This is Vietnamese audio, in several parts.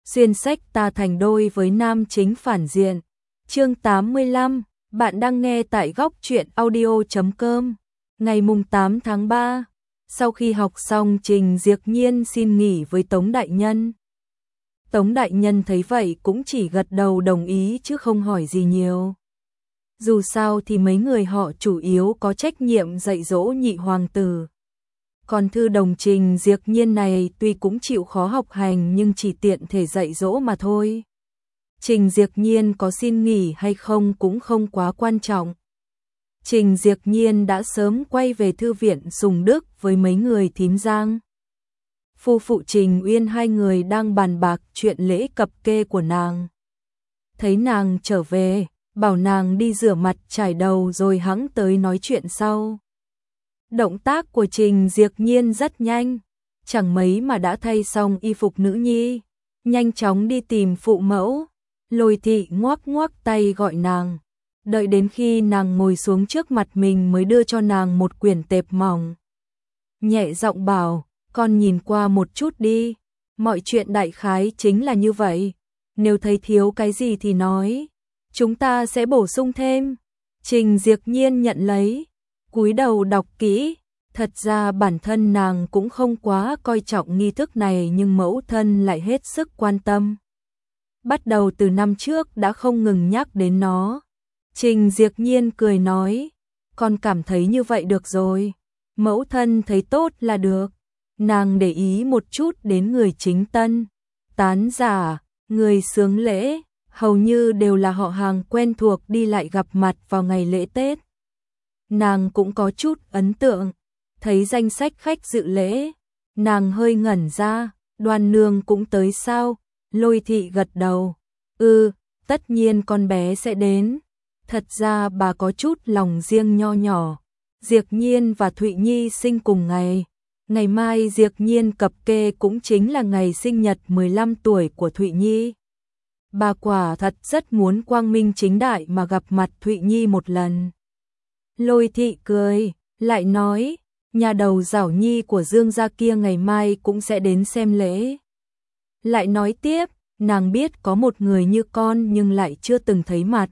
xuyên sách ta thành đôi với nam chính phản diện. Chương 85, bạn đang nghe tại góc truyện audio.com. Ngày mùng 8 tháng 3, sau khi học xong Trình Diệc Nhiên xin nghỉ với Tống Đại Nhân. Tống Đại Nhân thấy vậy cũng chỉ gật đầu đồng ý chứ không hỏi gì nhiều. Dù sao thì mấy người họ chủ yếu có trách nhiệm dạy dỗ nhị hoàng tử. Còn thư đồng Trình Diệc Nhiên này tuy cũng chịu khó học hành nhưng chỉ tiện thể dạy dỗ mà thôi. Trình Diệc Nhiên có xin nghỉ hay không cũng không quá quan trọng. Trình Diệc Nhiên đã sớm quay về thư viện Sùng Đức với mấy người thím Giang. Phu phụ Trình Uyên hai người đang bàn bạc chuyện lễ cập kê của nàng. Thấy nàng trở về, bảo nàng đi rửa mặt chải đầu rồi hẵng tới nói chuyện sau. Động tác của Trình Diệc Nhiên rất nhanh, chẳng mấy mà đã thay xong y phục nữ nhi, nhanh chóng đi tìm phụ mẫu. Lôi Thị ngoắc ngoắc tay gọi nàng, đợi đến khi nàng ngồi xuống trước mặt mình mới đưa cho nàng một quyển tệp mỏng. Nhẹ giọng bảo, con nhìn qua một chút đi, mọi chuyện đại khái chính là như vậy, nếu thấy thiếu cái gì thì nói, chúng ta sẽ bổ sung thêm. Trình Diệc Nhiên nhận lấy, cúi đầu đọc kỹ, thật ra bản thân nàng cũng không quá coi trọng nghi thức này nhưng mẫu thân lại hết sức quan tâm. Bắt đầu từ năm trước đã không ngừng nhắc đến nó. Trình Diệc Nhiên cười nói, con cảm thấy như vậy được rồi, mẫu thân thấy tốt là được. Nàng để ý một chút đến người chính tân, tán giả, người xướng lễ, hầu như đều là họ hàng quen thuộc đi lại gặp mặt vào ngày lễ Tết. Nàng cũng có chút ấn tượng, thấy danh sách khách dự lễ, nàng hơi ngẩn ra, Đoan nương cũng tới sao? Lôi Thị gật đầu, tất nhiên con bé sẽ đến. Thật ra bà có chút lòng riêng nho nhỏ, Diệc Nhiên và Thụy Nhi sinh cùng ngày. Ngày mai Diệc Nhiên cập kê cũng chính là ngày sinh nhật 15 tuổi của Thụy Nhi. Bà quả thật rất muốn quang minh chính đại mà gặp mặt Thụy Nhi một lần. Lôi Thị cười, lại nói, nhà đầu Giảo Nhi của Dương gia kia ngày mai cũng sẽ đến xem lễ. Lại nói tiếp, nàng biết có một người như con nhưng lại chưa từng thấy mặt.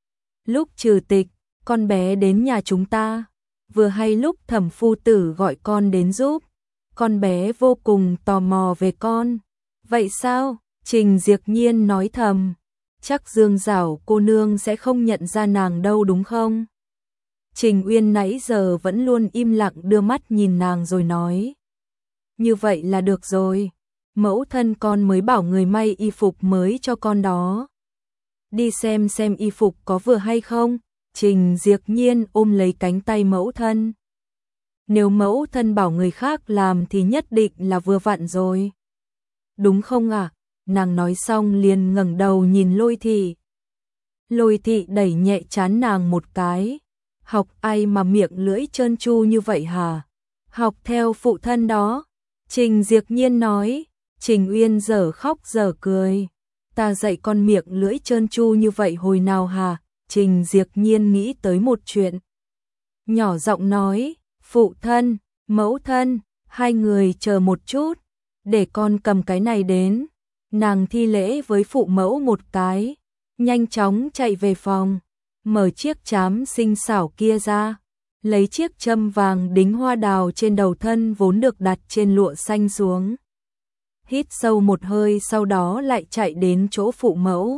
Lúc trừ tịch, con bé đến nhà chúng ta, vừa hay lúc Thẩm phu tử gọi con đến giúp, con bé vô cùng tò mò về con. Vậy sao? Trình Diệc Nhiên nói thầm, chắc Dương Giảo cô nương sẽ không nhận ra nàng đâu đúng không? Trình Uyên nãy giờ vẫn luôn im lặng đưa mắt nhìn nàng rồi nói, như vậy là được rồi, mẫu thân con mới bảo người may y phục mới cho con đó. Đi xem y phục có vừa hay không? Trình Diệc Nhiên ôm lấy cánh tay mẫu thân. Nếu mẫu thân bảo người khác làm thì nhất định là vừa vặn rồi. Đúng không ạ? Nàng nói xong liền ngẩng đầu nhìn Lôi Thị. Lôi Thị đẩy nhẹ trán nàng một cái. Học ai mà miệng lưỡi trơn tru như vậy hả? Học theo phụ thân đó. Trình Diệc Nhiên nói. Trình Uyên dở khóc dở cười. Ta dạy con miệng lưỡi trơn tru như vậy hồi nào hả? Trình Diệc Nhiên nghĩ tới một chuyện. Nhỏ giọng nói, phụ thân, mẫu thân, hai người chờ một chút, để con cầm cái này đến. Nàng thi lễ với phụ mẫu một cái, nhanh chóng chạy về phòng, mở chiếc trám xinh xảo kia ra, lấy chiếc châm vàng đính hoa đào trên đầu thân vốn được đặt trên lụa xanh xuống. Hít sâu một hơi sau đó lại chạy đến chỗ phụ mẫu.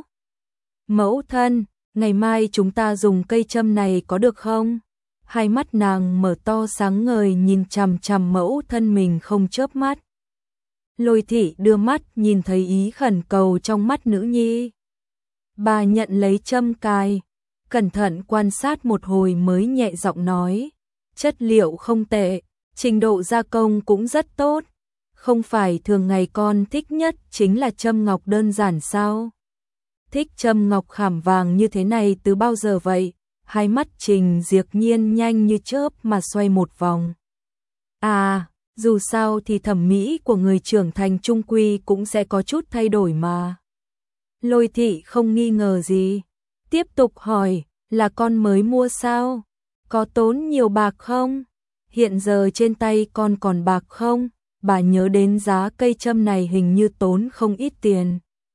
Mẫu thân, ngày mai chúng ta dùng cây châm này có được không? Hai mắt nàng mở to sáng ngời nhìn chằm chằm mẫu thân mình không chớp mắt. Lôi Thị đưa mắt nhìn thấy ý khẩn cầu trong mắt nữ nhi. Bà nhận lấy châm cài, cẩn thận quan sát một hồi mới nhẹ giọng nói, chất liệu không tệ, trình độ gia công cũng rất tốt. Không phải thường ngày con thích nhất chính là châm ngọc đơn giản sao? Thích châm ngọc khảm vàng như thế này từ bao giờ vậy? Hai mắt Trình Diệc Nhiên nhanh như chớp mà xoay một vòng. À, dù sao thì thẩm mỹ của người trưởng thành trung quy cũng sẽ có chút thay đổi mà. Lôi Thị không nghi ngờ gì, tiếp tục hỏi, là con mới mua sao? Có tốn nhiều bạc không? Hiện giờ trên tay con còn bạc không? Bà nhớ đến giá cây châm này hình như tốn không ít tiền.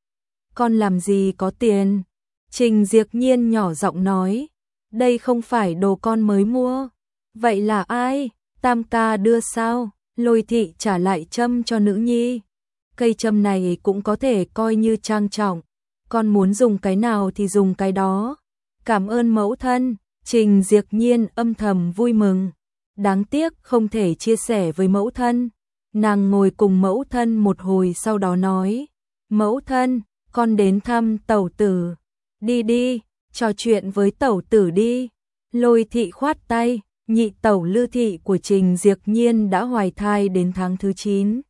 con làm gì có tiền? Trình Diệp Nhiên nhỏ giọng nói, đây không phải đồ con mới mua. Vậy là ai? Tam ca đưa sao? Lôi thị trả lại châm cho nữ nhi. Cây châm này cũng có thể coi như trang trọng. Con muốn dùng cái nào thì dùng cái đó. Cảm ơn mẫu thân. Trình Diệp Nhiên âm thầm vui mừng. Đáng tiếc không thể chia sẻ với mẫu thân. Nàng ngồi cùng mẫu thân một hồi sau đó nói, mẫu thân, con đến thăm tẩu tử. Đi đi, trò chuyện với tẩu tử đi. Lôi thị khoát tay, nhị tẩu Lư thị của Trình Diệp Nhiên đã hoài thai đến tháng thứ 9.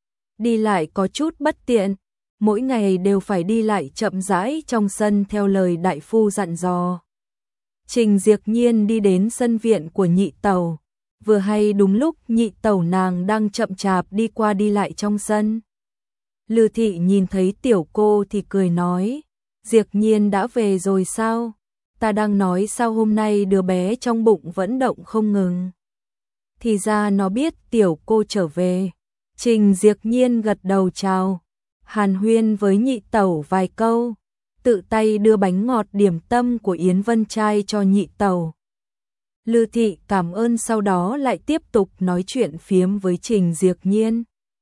Đi lại có chút bất tiện, mỗi ngày đều phải đi lại chậm rãi trong sân theo lời đại phu dặn dò. Trình Diệp Nhiên đi đến sân viện của nhị tẩu, vừa hay đúng lúc nhị tẩu nàng đang chậm chạp đi qua đi lại trong sân. Lư thị nhìn thấy tiểu cô thì cười nói, Diệp Nhiên đã về rồi sao? Ta đang nói sao hôm nay đứa bé trong bụng vẫn động không ngừng. Thì ra nó biết tiểu cô trở về. Trình Diệp Nhiên gật đầu chào, hàn huyên với nhị tẩu vài câu, tự tay đưa bánh ngọt điểm tâm của Yến Vân Trai cho nhị tẩu. Lư thị cảm ơn sau đó lại tiếp tục nói chuyện phiếm với Trình Diệp Nhiên.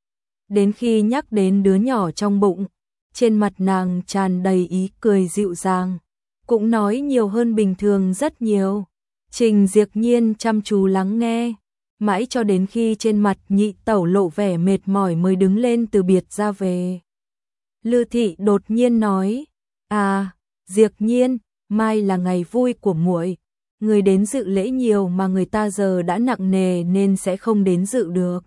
Đến khi nhắc đến đứa nhỏ trong bụng, trên mặt nàng tràn đầy ý cười dịu dàng, cũng nói nhiều hơn bình thường rất nhiều. Trình Diệp Nhiên chăm chú lắng nghe, mãi cho đến khi trên mặt nhị tẩu lộ vẻ mệt mỏi mới đứng lên từ biệt ra về. Lư thị đột nhiên nói, à, Diệp Nhiên, mai là ngày vui của muội, người đến dự lễ nhiều mà người ta giờ đã nặng nề nên sẽ không đến dự được.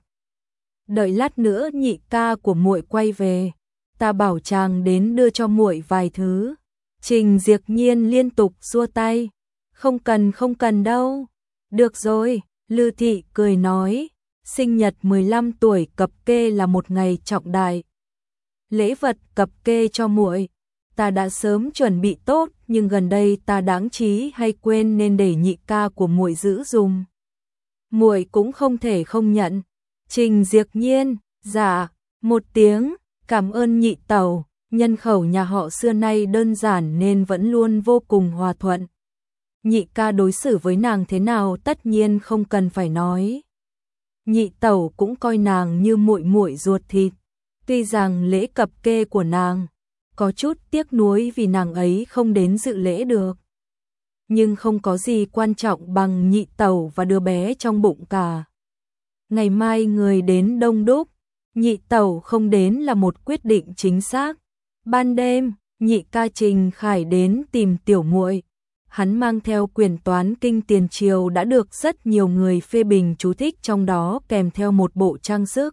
Đợi lát nữa nhị ca của muội quay về, ta bảo chàng đến đưa cho muội vài thứ. Trình Diệp Nhiên liên tục xua tay, không cần đâu. Được rồi, Lư thị cười nói, sinh nhật 15 tuổi cập kê là một ngày trọng đại. Lễ vật cập kê cho muội, ta đã sớm chuẩn bị tốt, nhưng gần đây ta đáng trí hay quên nên để nhị ca của muội giữ dùm. Muội cũng không thể không nhận. Trình Diệp Nhiên, dạ, một tiếng, cảm ơn nhị tẩu, nhân khẩu nhà họ xưa nay đơn giản nên vẫn luôn vô cùng hòa thuận. Nhị ca đối xử với nàng thế nào tất nhiên không cần phải nói. Nhị tẩu cũng coi nàng như muội muội ruột thịt. Tuy rằng lễ cập kê của nàng có chút tiếc nuối vì nàng ấy không đến dự lễ được, nhưng không có gì quan trọng bằng nhị tẩu và đứa bé trong bụng cả. Ngày mai người đến đông đúc, nhị tẩu không đến là một quyết định chính xác. Ban đêm, nhị ca Trình Khải đến tìm tiểu muội. Hắn mang theo quyển toán kinh tiền triều đã được rất nhiều người phê bình chú thích, trong đó kèm theo một bộ trang sức.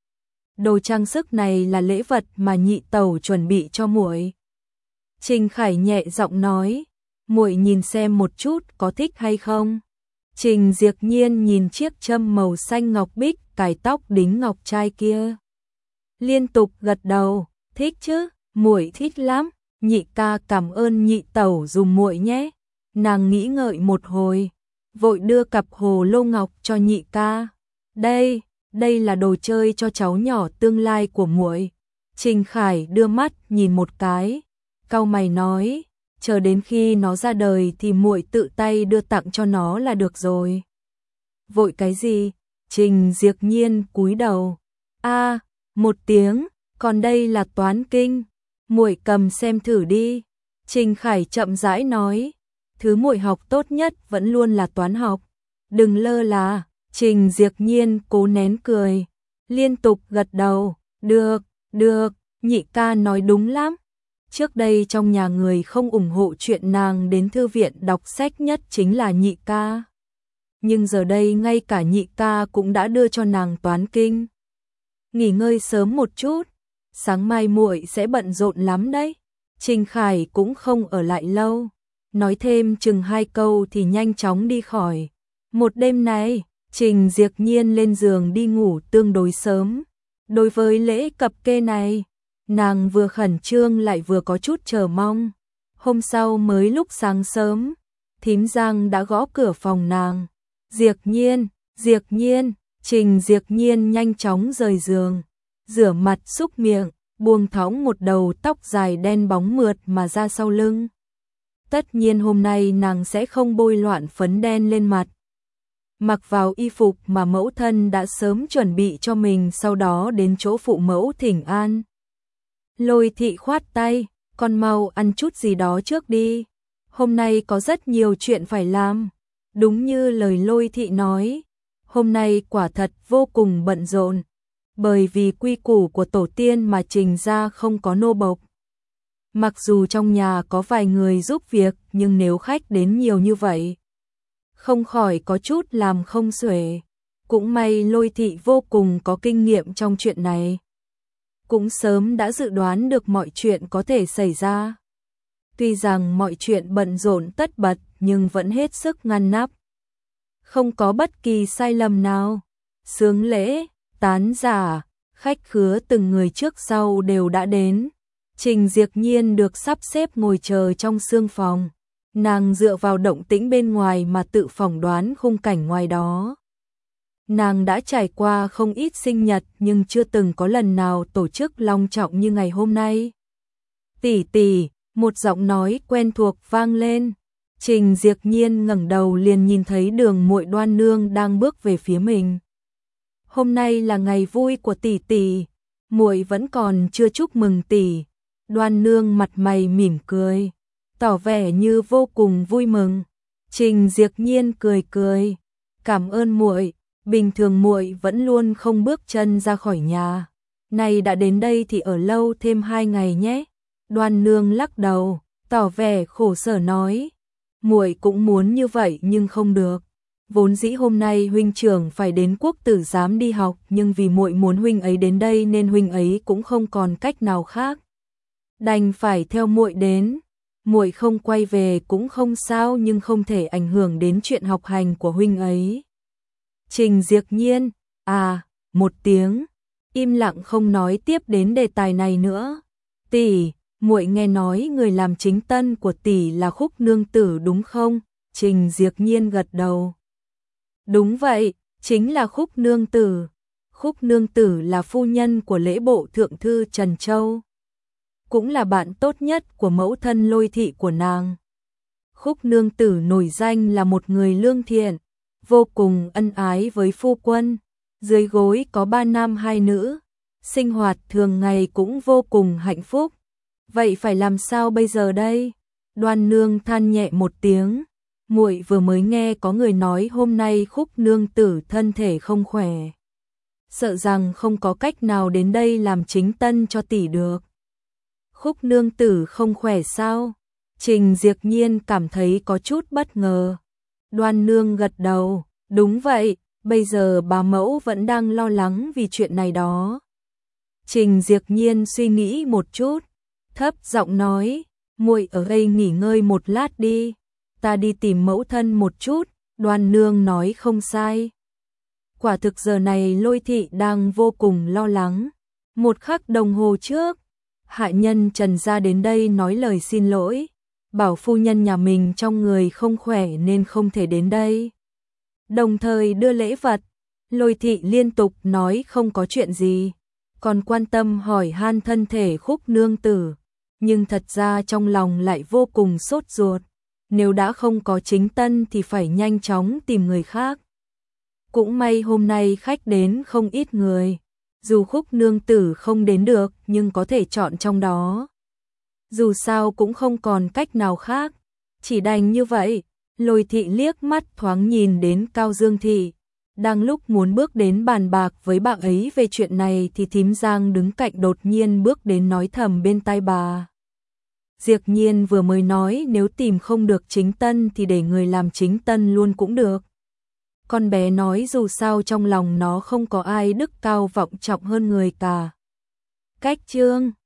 Đồ trang sức này là lễ vật mà nhị tẩu chuẩn bị cho muội. Trình Khải nhẹ giọng nói, muội nhìn xem một chút có thích hay không. Trình Diệp Nhiên nhìn chiếc châm màu xanh ngọc bích cài tóc đính ngọc trai kia, liên tục gật đầu, thích chứ, muội thích lắm, nhị ca cảm ơn nhị tẩu dùm muội nhé. Nàng nghĩ ngợi một hồi, vội đưa cặp hồ lô ngọc cho nhị ca. Đây là đồ chơi cho cháu nhỏ tương lai của muội. Trình Khải đưa mắt nhìn một cái, cau mày nói, chờ đến khi nó ra đời thì muội tự tay đưa tặng cho nó là được rồi. Vội cái gì? Trình Diệp Nhiên cúi đầu. A, một tiếng, còn đây là toán kinh, muội cầm xem thử đi. Trình Khải chậm rãi nói, thứ muội học tốt nhất vẫn luôn là toán học, đừng lơ là. Trình Diệp Nhiên cố nén cười, liên tục gật đầu, được, nhị ca nói đúng lắm. Trước đây trong nhà người không ủng hộ chuyện nàng đến thư viện đọc sách nhất chính là nhị ca. Nhưng giờ đây ngay cả nhị ca cũng đã đưa cho nàng toán kinh. Nghỉ ngơi sớm một chút, sáng mai muội sẽ bận rộn lắm đấy. Trình Khải cũng không ở lại lâu, nói thêm chừng 2 câu thì nhanh chóng đi khỏi. Một đêm này, Trình Diệp Nhiên lên giường đi ngủ tương đối sớm. Đối với lễ cập kê này, nàng vừa khẩn trương lại vừa có chút chờ mong. Hôm sau mới lúc sáng sớm, thím Giang đã gõ cửa phòng nàng. Diệp Nhiên, Trình Diệp Nhiên nhanh chóng rời giường, rửa mặt súc miệng, buông thõng một đầu tóc dài đen bóng mượt mà ra sau lưng. Tất nhiên hôm nay nàng sẽ không bôi loạn phấn đen lên mặt. Mặc vào y phục mà mẫu thân đã sớm chuẩn bị cho mình, sau đó đến chỗ phụ mẫu thỉnh an. Lôi Thị khoát tay, con mau ăn chút gì đó trước đi. Hôm nay có rất nhiều chuyện phải làm. Đúng như lời Lôi Thị nói, hôm nay quả thật vô cùng bận rộn. Bởi vì quy củ của tổ tiên mà Trình gia không có nô bộc. Mặc dù trong nhà có vài người giúp việc, nhưng nếu khách đến nhiều như vậy, không khỏi có chút làm không xuể. Cũng may Lôi Thị vô cùng có kinh nghiệm trong chuyện này. Cũng sớm đã dự đoán được mọi chuyện có thể xảy ra. Tuy rằng mọi chuyện bận rộn tất bật, nhưng vẫn hết sức ngăn nắp. Không có bất kỳ sai lầm nào. Xướng lễ, tán giả, khách khứa từng người trước sau đều đã đến. Trình Diệp Nhiên được sắp xếp ngồi chờ trong sương phòng. Nàng dựa vào động tĩnh bên ngoài mà tự phỏng đoán khung cảnh ngoài đó. Nàng đã trải qua không ít sinh nhật nhưng chưa từng có lần nào tổ chức long trọng như ngày hôm nay. Tỷ tỷ, một giọng nói quen thuộc vang lên. Trình Diệp Nhiên ngẩng đầu liền nhìn thấy Đường muội Đoan nương đang bước về phía mình. Hôm nay là ngày vui của tỷ tỷ, muội vẫn còn chưa chúc mừng tỷ. Đoan nương mặt mày mỉm cười, tỏ vẻ như vô cùng vui mừng. Trình Diệp Nhiên cười cười, cảm ơn muội, bình thường muội vẫn luôn không bước chân ra khỏi nhà. Nay đã đến đây thì ở lâu thêm 2 ngày nhé. Đoan nương lắc đầu, tỏ vẻ khổ sở nói, muội cũng muốn như vậy nhưng không được. Vốn dĩ hôm nay huynh trưởng phải đến quốc tử giám đi học, nhưng vì muội muốn huynh ấy đến đây nên huynh ấy cũng không còn cách nào khác. Đành phải theo muội đến. Muội không quay về cũng không sao, nhưng không thể ảnh hưởng đến chuyện học hành của huynh ấy. Trình Diệp Nhiên, một tiếng, im lặng không nói tiếp đến đề tài này nữa. Tỷ, muội nghe nói người làm chính tân của tỷ là Khúc nương tử đúng không? Trình Diệp Nhiên gật đầu. Đúng vậy, chính là Khúc nương tử. Khúc nương tử là phu nhân của lễ bộ thượng thư Trần Châu, cũng là bạn tốt nhất của mẫu thân Lôi Thị của nàng. Khúc nương tử nổi danh là một người lương thiện, vô cùng ân ái với phu quân, dưới gối có 3 nam 2 nữ, sinh hoạt thường ngày cũng vô cùng hạnh phúc. Vậy phải làm sao bây giờ đây? Đoan nương than nhẹ một tiếng, muội vừa mới nghe có người nói hôm nay Khúc nương tử thân thể không khỏe, sợ rằng không có cách nào đến đây làm chính tân cho tỷ được. Khúc nương tử không khỏe sao? Trình Diệp Nhiên cảm thấy có chút bất ngờ. Đoan nương gật đầu, đúng vậy, bây giờ bà mẫu vẫn đang lo lắng vì chuyện này đó. Trình Diệp Nhiên suy nghĩ một chút, thấp giọng nói, muội ở đây nghỉ ngơi một lát đi, ta đi tìm mẫu thân một chút. Đoan nương nói không sai. Quả thực giờ này Lôi Thị đang vô cùng lo lắng. Một khắc đồng hồ trước, hạ nhân Trần gia đến đây nói lời xin lỗi, bảo phu nhân nhà mình trong người không khỏe nên không thể đến đây. Đồng thời đưa lễ vật. Lôi Thị liên tục nói không có chuyện gì, còn quan tâm hỏi han thân thể Khúc nương tử, nhưng thật ra trong lòng lại vô cùng sốt ruột. Nếu đã không có chính tân thì phải nhanh chóng tìm người khác. Cũng may hôm nay khách đến không ít người, dù Khúc nương tử không đến được nhưng có thể chọn trong đó. Dù sao cũng không còn cách nào khác, chỉ đành như vậy. Lôi Thị liếc mắt thoáng nhìn đến Cao Dương Thị, đang lúc muốn bước đến bàn bạc với bà ấy về chuyện này thì thím Giang đứng cạnh đột nhiên bước đến nói thầm bên tai bà. Diệp Nhiên vừa mới nói nếu tìm không được chính tân thì để người làm chính tân luôn cũng được. Con bé nói dù sao trong lòng nó không có ai đức cao vọng trọng hơn người cả. Cách chương